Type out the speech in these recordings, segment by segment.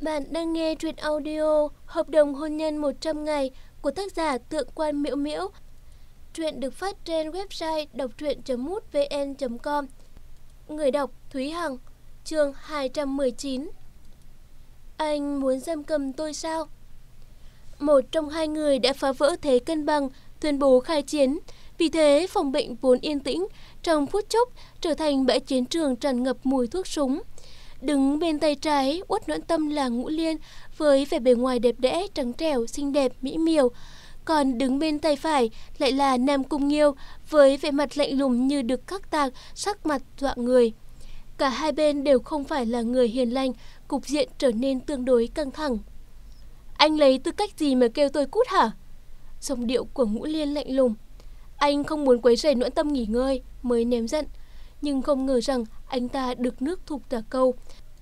Bạn đang nghe truyện audio Hợp đồng hôn nhân 100 ngày của tác giả Tượng Quan Miễu Miễu. Truyện được phát trên website đọc truyện.mútvn.com. Người đọc Thúy Hằng. Chương 219. Anh muốn giam cầm tôi sao? Một trong hai người đã phá vỡ thế cân bằng, tuyên bố khai chiến. Vì thế phòng bệnh vốn yên tĩnh trong phút chốc trở thành bãi chiến trường tràn ngập mùi thuốc súng. Đứng bên tay trái, Uất Noãn Tâm là Ngũ Liên với vẻ bề ngoài đẹp đẽ, trắng trẻo, xinh đẹp, mỹ miều. Còn đứng bên tay phải lại là Nam Cung Nghiêu với vẻ mặt lạnh lùng như được khắc tạc, sắc mặt dọa người. Cả hai bên đều không phải là người hiền lành, cục diện trở nên tương đối căng thẳng. Anh lấy tư cách gì mà kêu tôi cút hả? Giọng điệu của Ngũ Liên lạnh lùng. Anh không muốn quấy rầy Noãn Tâm nghỉ ngơi mới ném giận, nhưng không ngờ rằng anh ta được nước thục cả câu.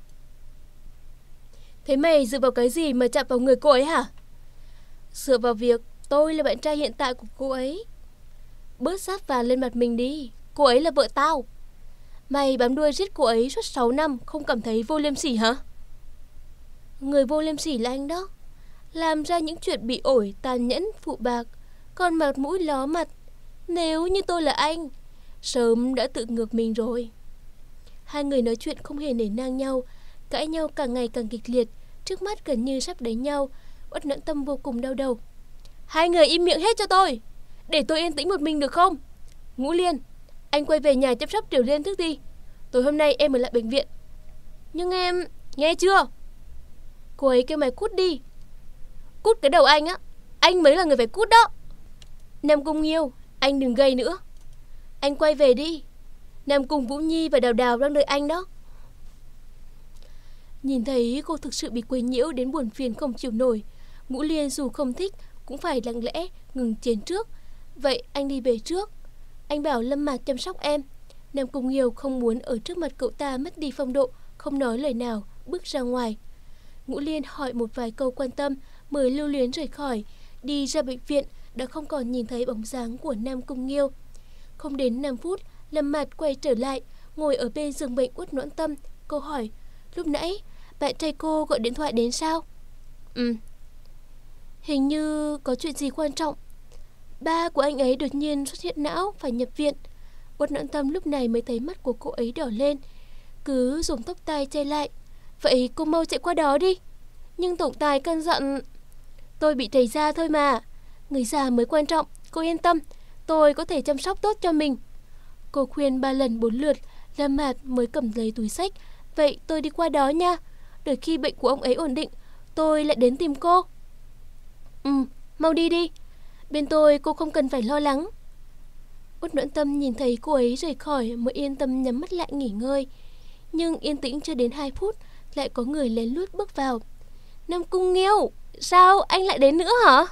Thế mày dựa vào cái gì mà chạm vào người cô ấy hả? Dựa vào việc tôi là bạn trai hiện tại của cô ấy. Bớt sát vào lên mặt mình đi, cô ấy là vợ tao. Mày bám đuôi giết cô ấy suốt 6 năm không cảm thấy vô liêm sỉ hả? Người vô liêm sỉ là anh đó, làm ra những chuyện bị ổi, tàn nhẫn, phụ bạc, còn mặt mũi ló mặt. Nếu như tôi là anh, sớm đã tự ngược mình rồi. Hai người nói chuyện không hề nể nang nhau, cãi nhau càng ngày càng kịch liệt, trước mắt gần như sắp đánh nhau. Uất Noãn Tâm vô cùng đau đầu. Hai người im miệng hết cho tôi, để tôi yên tĩnh một mình được không? Ngũ Liên, anh quay về nhà chăm sóc Tiểu Liên trước đi. Tối hôm nay em ở lại bệnh viện. Nhưng em, nghe chưa? Cô ấy kêu mày cút đi. Cút cái đầu anh á, anh mới là người phải cút đó. Nam Cung Nghiêu, anh đừng gây nữa. Anh quay về đi, Nam Cung Vũ Nhi và Đào Đào đang đợi anh đó. Nhìn thấy cô thực sự bị quấy nhiễu đến buồn phiền không chịu nổi, Ngũ Liên dù không thích cũng phải lặng lẽ ngừng chiến trước. Vậy anh đi về trước. Anh bảo Lâm Mạt chăm sóc em. Nam Cung Nghiêu không muốn ở trước mặt cậu ta mất đi phong độ, không nói lời nào, bước ra ngoài. Ngũ Liên hỏi một vài câu quan tâm mới lưu luyến rời khỏi. Đi ra bệnh viện đã không còn nhìn thấy bóng dáng của Nam Cung Nghiêu. Không đến 5 phút, Lâm Mạt quay trở lại, ngồi ở bên giường bệnh Uất Noãn Tâm. Cô hỏi, lúc nãy bạn trai cô gọi điện thoại đến sao? Hình như có chuyện gì quan trọng. Ba của anh ấy đột nhiên xuất hiện não, phải nhập viện. Uất Noãn Tâm lúc này mới thấy mắt của cô ấy đỏ lên, cứ dùng tóc tai che lại. Vậy cô mau chạy qua đó đi. Nhưng tổng tài căn dặn. Tôi bị trầy da thôi mà, người già mới quan trọng, cô yên tâm, tôi có thể chăm sóc tốt cho mình. Cô khuyên 3 lần 4 lượt, Lâm Mạt mới cầm lấy túi xách. Vậy tôi đi qua đó nha, đợi khi bệnh của ông ấy ổn định tôi lại đến tìm cô. Mau đi đi, bên tôi cô không cần phải lo lắng. Uất Noãn Tâm nhìn thấy cô ấy rời khỏi mới yên tâm nhắm mắt lại nghỉ ngơi. Nhưng yên tĩnh chưa đến 2 phút, lại có người lén lút bước vào. Nam Cung Nghiêu, sao anh lại đến nữa hả?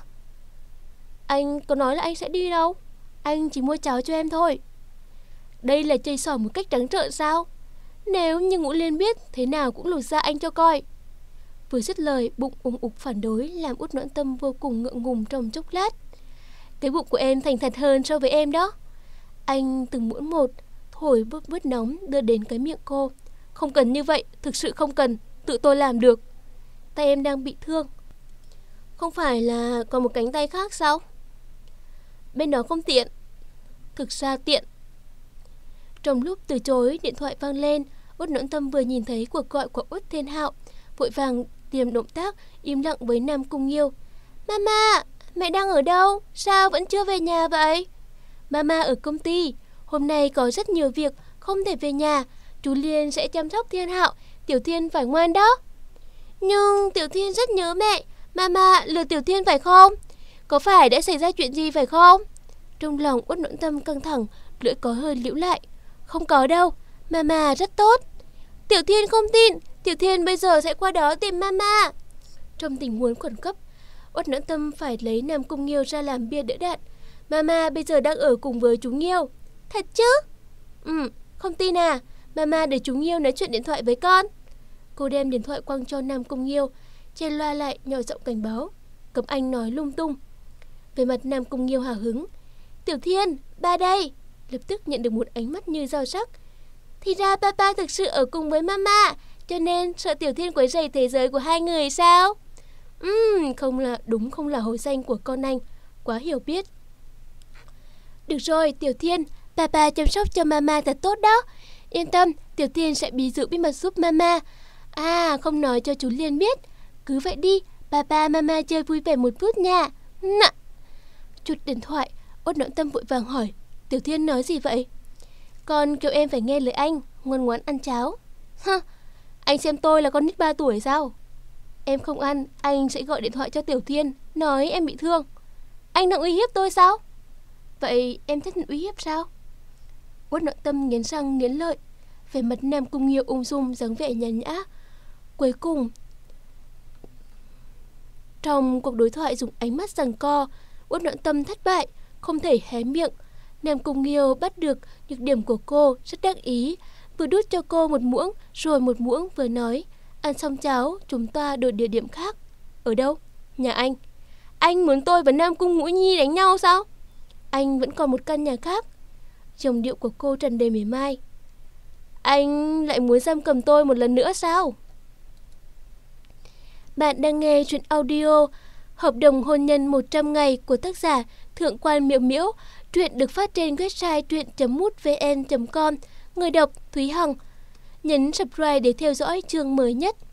Anh có nói là anh sẽ đi đâu, anh chỉ mua cháo cho em thôi. Đây là chơi xỏ một cách trắng trợn sao? Nếu như Ngũ Liên biết, thế nào cũng lột ra anh cho coi. Vừa dứt lời, bụng ủng ục phản đối làm Uất Noãn Tâm vô cùng ngượng ngùng trong chốc lát. Cái bụng của em thành thật hơn so với em đó. Anh từng muỗng một, thổi bớt nóng đưa đến cái miệng cô. Không cần như vậy, thực sự không cần, tự tôi làm được. Tay em đang bị thương. Không phải là còn một cánh tay khác sao? Bên đó không tiện. Thực ra tiện. Trong lúc từ chối, điện thoại vang lên. Uất Noãn Tâm vừa nhìn thấy cuộc gọi của Uất Thiên Hạo, vội vàng tìm động tác im lặng với Nam Cung Nghiêu. Mama, mẹ đang ở đâu? Sao vẫn chưa về nhà vậy? Mama ở công ty, hôm nay có rất nhiều việc, không thể về nhà. Chú Liên sẽ chăm sóc Thiên Hạo, Tiểu Thiên phải ngoan đó. Nhưng Tiểu Thiên rất nhớ mẹ. Mama lừa Tiểu Thiên phải không? Có phải đã xảy ra chuyện gì phải không? Trong lòng Uất Noãn Tâm căng thẳng, lưỡi có hơi liễu lại. Không có đâu, Mama rất tốt. Tiểu Thiên không tin, Tiểu Thiên bây giờ sẽ qua đó tìm Mama. Trong tình huống khẩn cấp, Uất Noãn Tâm phải lấy Nam Cung Nghiêu ra làm bia đỡ đạn. Mama bây giờ đang ở cùng với chú Nghiêu. Thật chứ? Không tin à? Mama để chú Nghiêu nói chuyện điện thoại với con. Cô đem điện thoại quăng cho Nam Cung Nghiêu, che loa lại nhỏ giọng cảnh báo, cấm anh nói lung tung. Về mặt Nam Cung Nghiêu hào hứng. Tiểu Thiên, ba đây. Lập tức nhận được một ánh mắt như dao sắc. Thì ra papa thực sự ở cùng với mama. cho nên sợ Tiểu Thiên quấy rầy thế giới của hai người sao? Không là hồi danh của con anh, quá hiểu biết. Được rồi, Tiểu Thiên, papa chăm sóc cho mama thật tốt đó. Yên tâm, Tiểu Thiên sẽ giữ bí mật giúp mama. À, không nói cho chú Liên biết. Cứ vậy đi, papa mama chơi vui vẻ một phút nha. Nạ. Chút điện thoại, Uất Noãn Tâm vội vàng hỏi, Tiểu Thiên nói gì vậy? Con kêu em phải nghe lời anh, ngoan ngoãn ăn cháo. Hơ, anh xem tôi là con nít 3 tuổi sao? Em không ăn, anh sẽ gọi điện thoại cho Tiểu Thiên, nói em bị thương. Anh đang uy hiếp tôi sao? Vậy em thích uy hiếp sao? Uất Noãn Tâm nghiến răng nghiến lợi, vẻ mặt Nam Cung Nghiêu ung dung dáng vẻ nhàn nhã. Cuối cùng, trong cuộc đối thoại dùng ánh mắt giằng co, Uất Noãn Tâm thất bại, không thể hé miệng. Nam Cung Nghiêu bắt được nhược điểm của cô, rất đắc ý, vừa đút cho cô một muỗng, rồi một muỗng vừa nói, ăn xong cháo, chúng ta đổi địa điểm khác. Ở đâu? Nhà anh. Anh muốn tôi và Nam Cung Ngũ Nhi đánh nhau sao? Anh vẫn còn một căn nhà khác. Giọng điệu của cô tràn đầy mỉa mai. Anh lại muốn giam cầm tôi một lần nữa sao? Bạn đang nghe truyện audio Hợp đồng hôn nhân 100 ngày của tác giả Thượng quan Miễu Miễu. Truyện được phát trên website truyện.mútvn.com. Người đọc Thúy Hằng. Nhấn subscribe để theo dõi chương mới nhất.